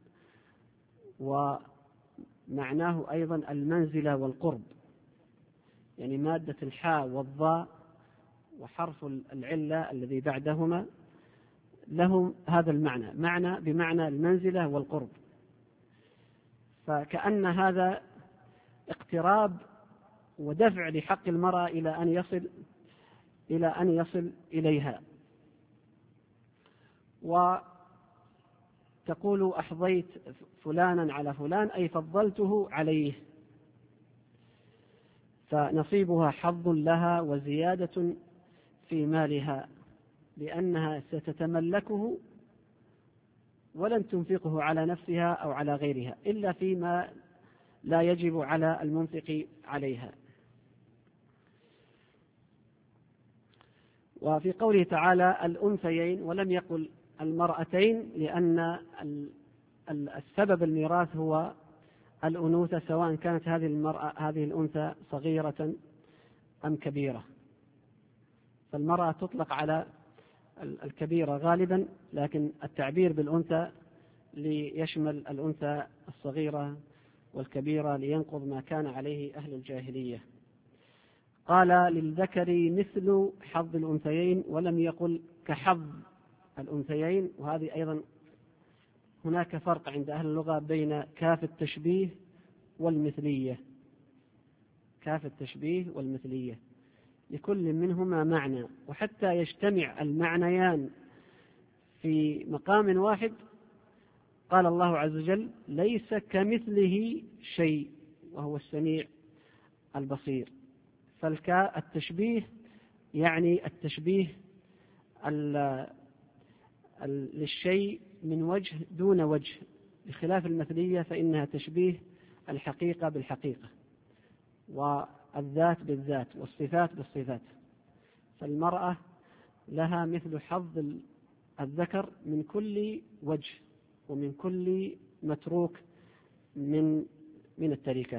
A: ومعناه أيضا المنزلة والقرب، يعني مادة الحاء والضاء وحرف العلة الذي بعدهما لهم هذا المعنى، معنى بمعنى المنزلة والقرب. فكأن هذا اقتراب ودفع لحق المرأة إلى أن يصل إلى أن يصل إليها. وتقول أحظيت فلانا على فلان أي فضلته عليه، فنصيبها حظ لها وزيادة في مالها، لأنها ستتملكه ولن تنفقه على نفسها أو على غيرها إلا فيما لا يجب على المنفق عليها. وفي قوله تعالى الأنثيين ولم يقل المرأتين، لأن السبب الميراث هو الأنوثة، سواء كانت هذه المرأة هذه الأنثى صغيرة أم كبيرة. فالمرأة تطلق على الكبيرة غالبا، لكن التعبير بالأنثى ليشمل الأنثى الصغيرة والكبيرة لينقض ما كان عليه أهل الجاهلية. قال للذكر مثل حظ الأنثيين ولم يقل كحظ الأنثيين. وهذه أيضا هناك فرق عند أهل اللغة بين كاف التشبيه والمثلية. كاف التشبيه والمثلية لكل منهما معنى، وحتى يجتمع المعنيان في مقام واحد قال الله عز وجل ليس كمثله شيء وهو السميع البصير. فالتشبيه يعني التشبيه للشيء من وجه دون وجه، بخلاف المثلية فإنها تشبيه الحقيقة بالحقيقة والذات بالذات والصفات بالصفات. فالمرأة لها مثل حظ الذكر من كل وجه ومن كل متروك من من التركة.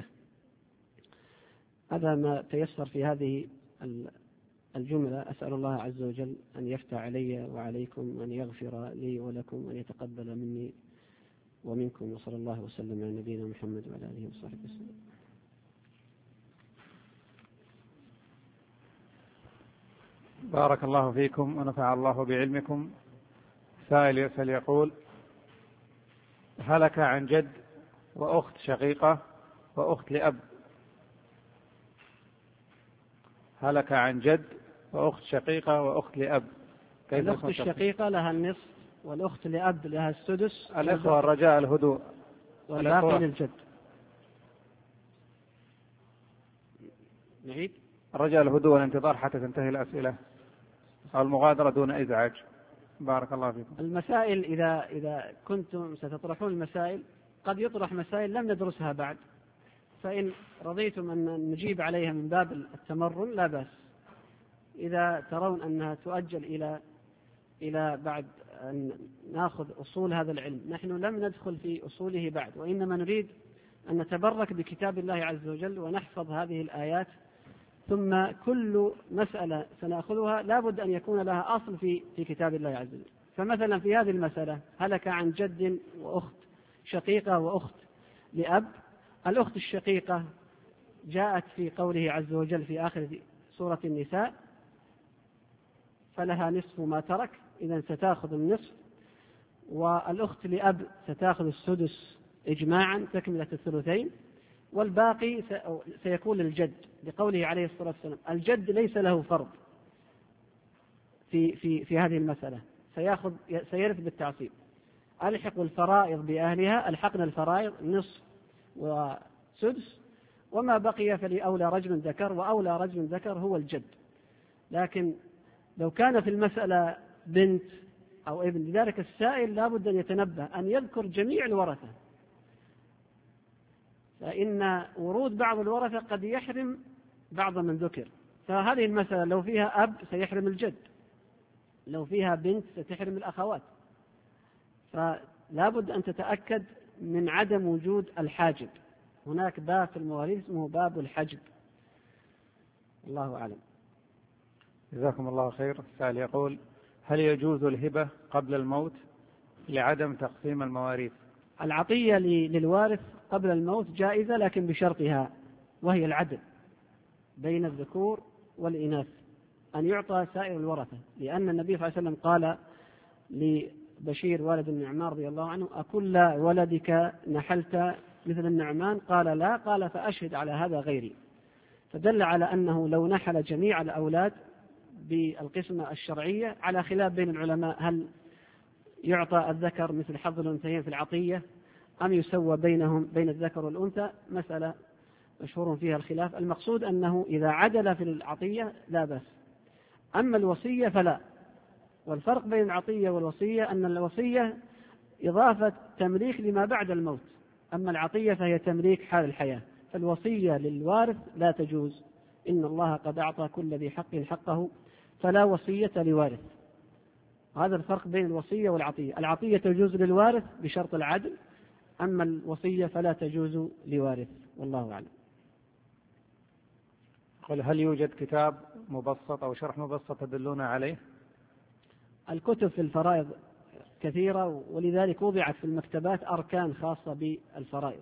A: هذا ما تيسر في هذه الجملة. أسأل الله عز وجل أن يفتح علي وعليكم وأن يغفر لي ولكم وأن يتقبل مني ومنكم، وصلى الله وسلم على نبينا محمد وعلى آله وصحبه وسلم.
C: بارك الله فيكم ونفع الله بعلمكم. سائل يسأل يقول: هلك عن جد وأخت شقيقة وأخت لأب. هلك عن جد وأخت شقيقة وأخت لأب.
A: كيف الأخت الشقيقة لها النصف والأخت لأب لها السدس.
C: الإخوة الرجاء الهدوء
A: والباقي للجد. نعيد
C: الرجاء الهدوء والانتظار حتى تنتهي الأسئلة أو المغادرة دون إزعاج. بارك الله فيكم.
A: المسائل إذا إذا كنتم ستطرحون المسائل قد يطرح مسائل لم ندرسها بعد، فإن رضيتم أن نجيب عليها من باب التمرن لا بأس. إذا ترون أنها تؤجل إلى إلى بعد أن نأخذ أصول هذا العلم، نحن لم ندخل في أصوله بعد، وإنما نريد أن نتبرك بكتاب الله عز وجل ونحفظ هذه الآيات، ثم كل مسألة سنأخذها لا بد أن يكون لها أصل في في كتاب الله عز وجل. فمثلا في هذه المسألة هلك عن جد وأخت شقيقة وأخت لأب. الأخت الشقيقة جاءت في قوله عز وجل في آخر سورة النساء فلها نصف ما ترك، إذن ستأخذ النصف. والأخت لأب ستأخذ السدس إجماعا تكملة الثلثين، والباقي سيكون للجد لقوله عليه الصلاة والسلام الجد ليس له فرض في في في هذه المسألة، سيأخذ سيرث بالتعصيب. ألحق الفرائض بأهلها، ألحقنا الفرائض نصف وسدس، وما بقي فلأولى رجل ذكر، وأولى رجل ذكر هو الجد. لكن لو كان في المسألة بنت أو ابن، لذلك السائل لا بد أن يتنبه أن يذكر جميع الورثة، فإن ورود بعض الورثة قد يحرم بعض من ذكر. فهذه المسألة لو فيها أب سيحرم الجد، لو فيها بنت ستحرم الأخوات، فلا بد أن تتأكد من عدم وجود الحاجب. هناك باب في المواريث اسمه باب الحجب. الله أعلم.
C: جزاكم الله خير. السائل يقول: هل يجوز الهبة قبل الموت لعدم تقسيم المواريث؟
A: العطية للوارث قبل الموت جائزة، لكن بشرطها، وهي العدل بين الذكور والإناث، أن يعطى سائر الورثة، لأن النبي صلى الله عليه وسلم قال لبشير والد النعمان رضي الله عنه: أكل ولدك نحلت مثل النعمان؟ قال لا. قال فأشهد على هذا غيري. فدل على أنه لو نحل جميع الأولاد بالقسمة الشرعية على خلاف بين العلماء، هل يعطى الذكر مثل حظ الأنثيين في العطية أم يسوى بينهم بين الذكر والأنثى؟ مسألة مشهور فيها الخلاف. المقصود أنه إذا عدل في العطية لا بأس، أما الوصية فلا. والفرق بين العطية والوصية أن الوصية إضافة تمليك لما بعد الموت، أما العطية فهي تمليك حال الحياة. فالوصية للوارث لا تجوز، إن الله قد أعطى كل ذي حق حقه فلا وصية لوارث. هذا الفرق بين الوصية والعطية. العطية تجوز للوارث بشرط العدل، أما الوصية فلا تجوز لوارث، والله أعلم.
C: قل هل يوجد كتاب مبسط أو شرح مبسط تدلون عليه؟
A: الكتب في الفرائض كثيرة، ولذلك وضعت في المكتبات أركان خاصة بالفرائض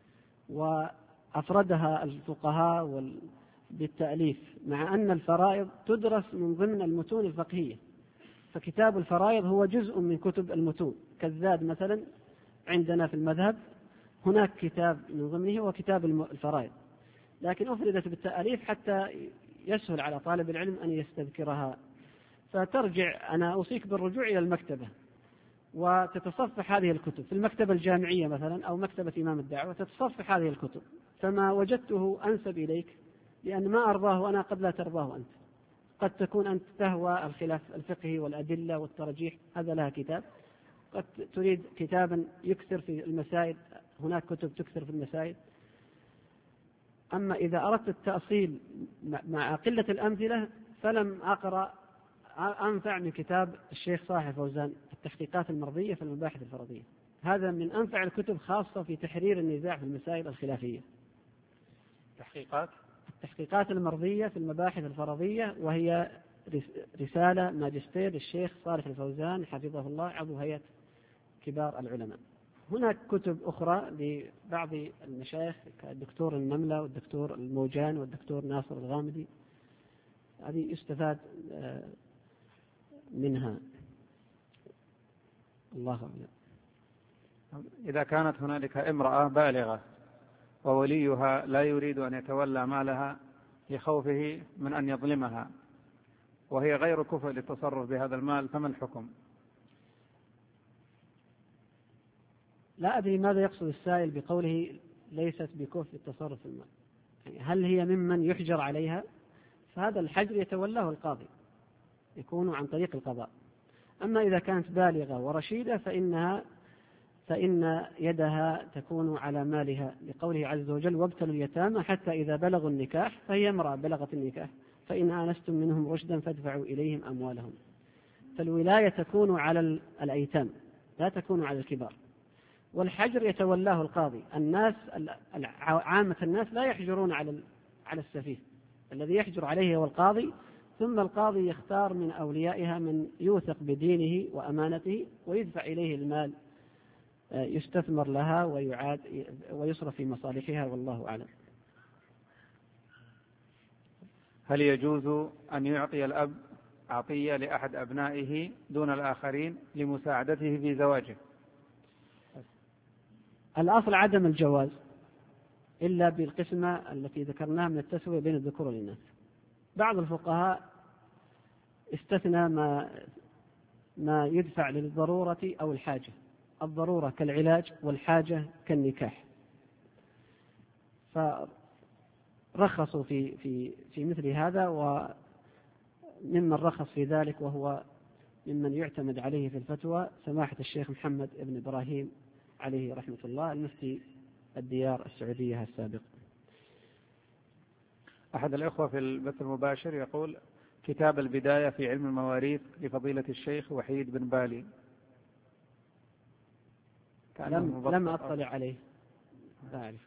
A: وأفردها الفقهاء بالتأليف، مع أن الفرائض تدرس من ضمن المتون الفقهية. فكتاب الفرائض هو جزء من كتب المتون، كالزاد مثلا عندنا في المذهب هناك كتاب من ضمنه هو كتاب الفرائض، لكن أفردت بالتأليف حتى يسهل على طالب العلم أن يستذكرها. فترجع، أنا أوصيك بالرجوع إلى المكتبة وتتصفح هذه الكتب في المكتبة الجامعية مثلا أو مكتبة إمام الدعوة، تتصفح هذه الكتب، فما وجدته أنسب إليك، لأن ما أرضاه أنا قد لا ترضاه أنت. قد تكون أنت تهوى الخلاف الفقهي والأدلة والترجيح، هذا لها كتاب. قد تريد كتابا يكثر في المسائل، هناك كتب تكثر في المسائل. أما إذا أردت التأصيل مع قلة الأمثلة فلم أقرأ أنفع من كتاب الشيخ صالح الفوزان التحقيقات المرضية في المباحث الفرضية. هذا من أنفع الكتب خاصة في تحرير النزاع في المسائل الخلافية.
C: تحقيقات
A: التحقيقات المرضية في المباحث الفرضية، وهي رسالة ماجستير للشيخ صالح الفوزان حفظه الله عضو هيئة كبار العلماء. هناك كتب أخرى لبعض المشايخ كالدكتور النملة والدكتور الموجان والدكتور ناصر الغامدي، هذه يستفاد منها، الله أعلم.
C: إذا كانت هنالك امرأة بالغة ووليها لا يريد أن يتولى مالها لخوفه من أن يظلمها وهي غير كفء للتصرف بهذا المال، فما الحكم؟
A: لا أدري ماذا يقصد السائل بقوله ليست بكفء للتصرف في المال. يعني هل هي ممن يحجر عليها؟ فهذا الحجر يتولاه القاضي، يكون عن طريق القضاء. أما إذا كانت بالغة ورشيدة فإنها فإن يدها تكون على مالها، لقوله عز وجل وابتلوا اليتامى حتى إذا بلغوا النكاح، فهي امرأة بلغت النكاح، فإن آنستم منهم رشدا فادفعوا إليهم أموالهم. فالولاية تكون على الأيتام لا تكون على الكبار. والحجر يتولاه القاضي. الناس عامة الناس لا يحجرون على على السفيه، الذي يحجر عليه هو القاضي، ثم القاضي يختار من أوليائها من يوثق بدينه وأمانته ويدفع إليه المال يستثمر لها ويعاد ويصرف في مصالحها، والله أعلم.
C: هل يجوز أن يعطي الأب عطية لأحد أبنائه دون الآخرين لمساعدته في زواجه؟
A: الأصل عدم الجواز إلا بالقسمة التي ذكرناها من التسوية بين الذكور والإناث. بعض الفقهاء استثنى ما ما يدفع للضرورة أو الحاجة، الضرورة كالعلاج والحاجة كالنكاح، فرخصوا في في في مثل هذا. وممن رخص في ذلك وهو ممن يعتمد عليه في الفتوى سماحة الشيخ محمد بن إبراهيم عليه رحمة الله، المفتي الديار السعودية السابق.
C: أحد الأخوة في البث المباشر يقول كتاب البداية في علم المواريث لفضيلة الشيخ وحيد بن بالي،
A: لم, لم أطلع عليه، لا أعرفه.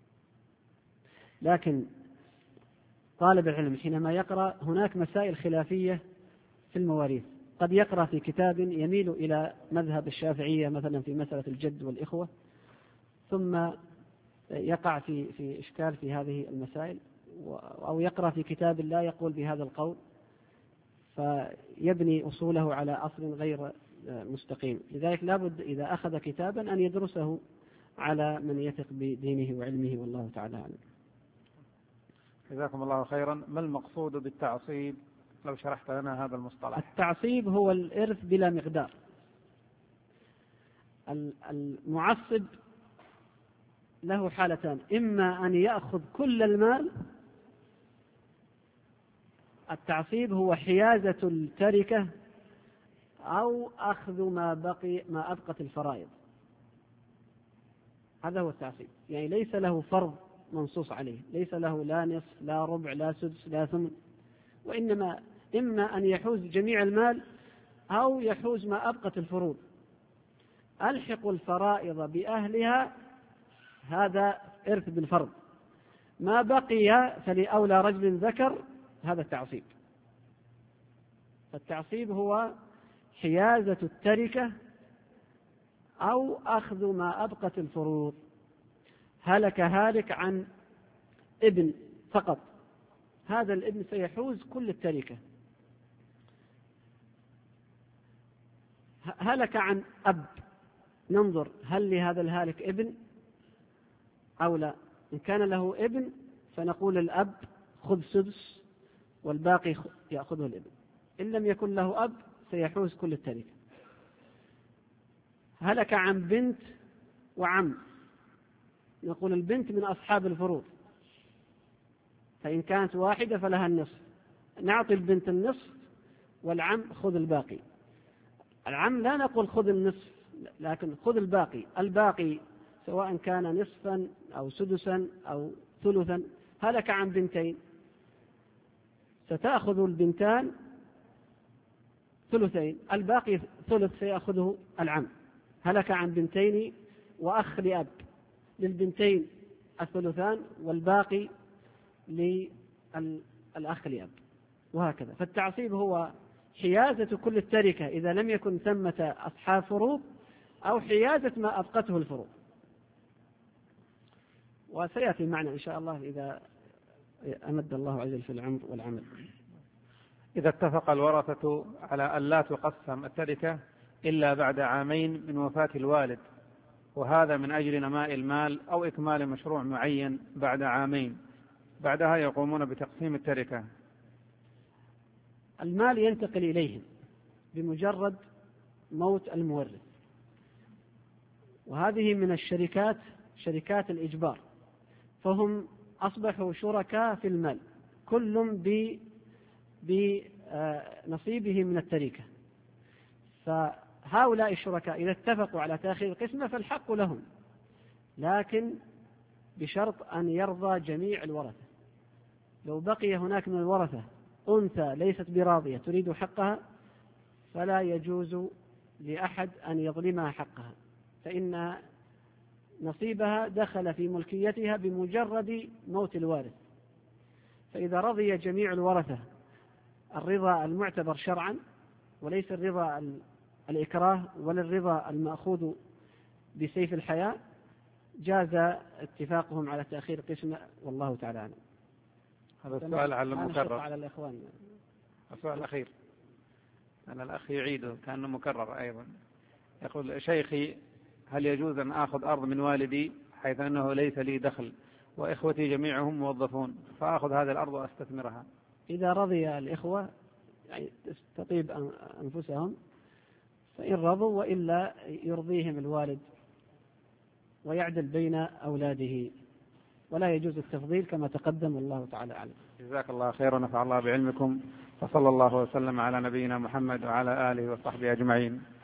A: لكن طالب العلم حينما يقرأ هناك مسائل خلافية في المواريث، قد يقرأ في كتاب يميل إلى مذهب الشافعية مثلا في مسألة الجد والإخوة، ثم يقع في في إشكال في هذه المسائل، أو يقرأ في كتاب لا يقول بهذا القول فيبني أصوله على أصل غير مستقيم. لذلك لابد إذا أخذ كتابا أن يدرسه على من يثق بدينه وعلمه، والله تعالى أعلم.
C: جزاكم الله خيرا. ما المقصود بالتعصيب لو شرحت لنا هذا المصطلح.
A: التعصيب هو الإرث بلا مقدار. المعصب له حالتان: إما أن يأخذ كل المال. التعصيب هو حيازة التركة أو أخذ ما بقي ما أبقت الفرائض. هذا هو التعصيب، يعني ليس له فرض منصوص عليه، ليس له لا نصف لا ربع لا سدس لا ثمن، وإنما إما أن يحوز جميع المال أو يحوز ما أبقت الفروض. ألحق الفرائض بأهلها، هذا إرث بالفرض. ما بقي فلأولى رجل ذكر، هذا التعصيب. فالتعصيب هو حيازة التركة أو أخذ ما أبقت الفروض. هلك هالك عن ابن فقط، هذا الابن سيحوز كل التركة. هلك عن أب، ننظر هل لهذا الهالك ابن أو لا. إن كان له ابن فنقول الأب خذ سدس والباقي يأخذه الابن. إن لم يكن له أب سيحوز كل التركة. هلك عن بنت وعم، نقول البنت من أصحاب الفروض، فإن كانت واحدة فلها النصف، نعطي البنت النصف والعم خذ الباقي. العم لا نقول خذ النصف، لكن خذ الباقي. الباقي سواء كان نصفا أو سدسا أو ثلثا. هلك عن بنتين، ستأخذ البنتان ثلثين، الباقي ثلث سيأخذه العم. هلك عن بنتين وأخ لأب، للبنتين الثلثان والباقي للأخ لأب، وهكذا. فالتعصيب هو حيازة كل التركة إذا لم يكن ثمة أصحاب فروض، أو حيازة ما أبقته الفروض. وسيأتي معنا إن شاء الله إذا أمد الله عز وجل في العمر والعمل.
C: إذا اتفق الورثة على أن لا تقسم التركة إلا بعد عامين من وفاة الوالد، وهذا من أجل نماء المال أو إكمال مشروع معين بعد عامين، بعدها يقومون بتقسيم التركة.
A: المال ينتقل إليهم بمجرد موت المورث، وهذه من الشركات، شركات الإجبار، فهم أصبحوا شركاء في المال، كل بنصيبه من التركة. فهؤلاء الشركاء إذا اتفقوا على تأخير القسمة فالحق لهم، لكن بشرط أن يرضى جميع الورثة. لو بقي هناك من الورثة أنثى ليست براضية تريد حقها، فلا يجوز لأحد أن يظلمها حقها، فإن نصيبها دخل في ملكيتها بمجرد موت الوارث. فإذا رضي جميع الورثة الرضا المعتبر شرعا، وليس الرضا الإكراه ولا الرضا المأخوذ بسيف الحياة، جاز اتفاقهم على تأخير القسمة، والله تعالى أعلم.
C: هذا السؤال على المكرر
A: على الإخوان.
C: السؤال الأخير أنا الأخ يعيده كأنه مكرر أيضا. يقول: شيخي، هل يجوز أن آخذ أرض من والدي حيث أنه ليس لي دخل وإخوتي جميعهم موظفون، فأخذ هذه الأرض وأستثمرها؟
A: إذا رضي الإخوة يعني تطيب أنفسهم فإن رضوا، وإلا يرضيهم الوالد ويعدل بين أولاده، ولا يجوز التفضيل كما تقدم، والله تعالى أعلم.
C: جزاك الله خير ونفع الله بعلمكم، وصلى الله وسلم على نبينا محمد وعلى آله وصحبه أجمعين.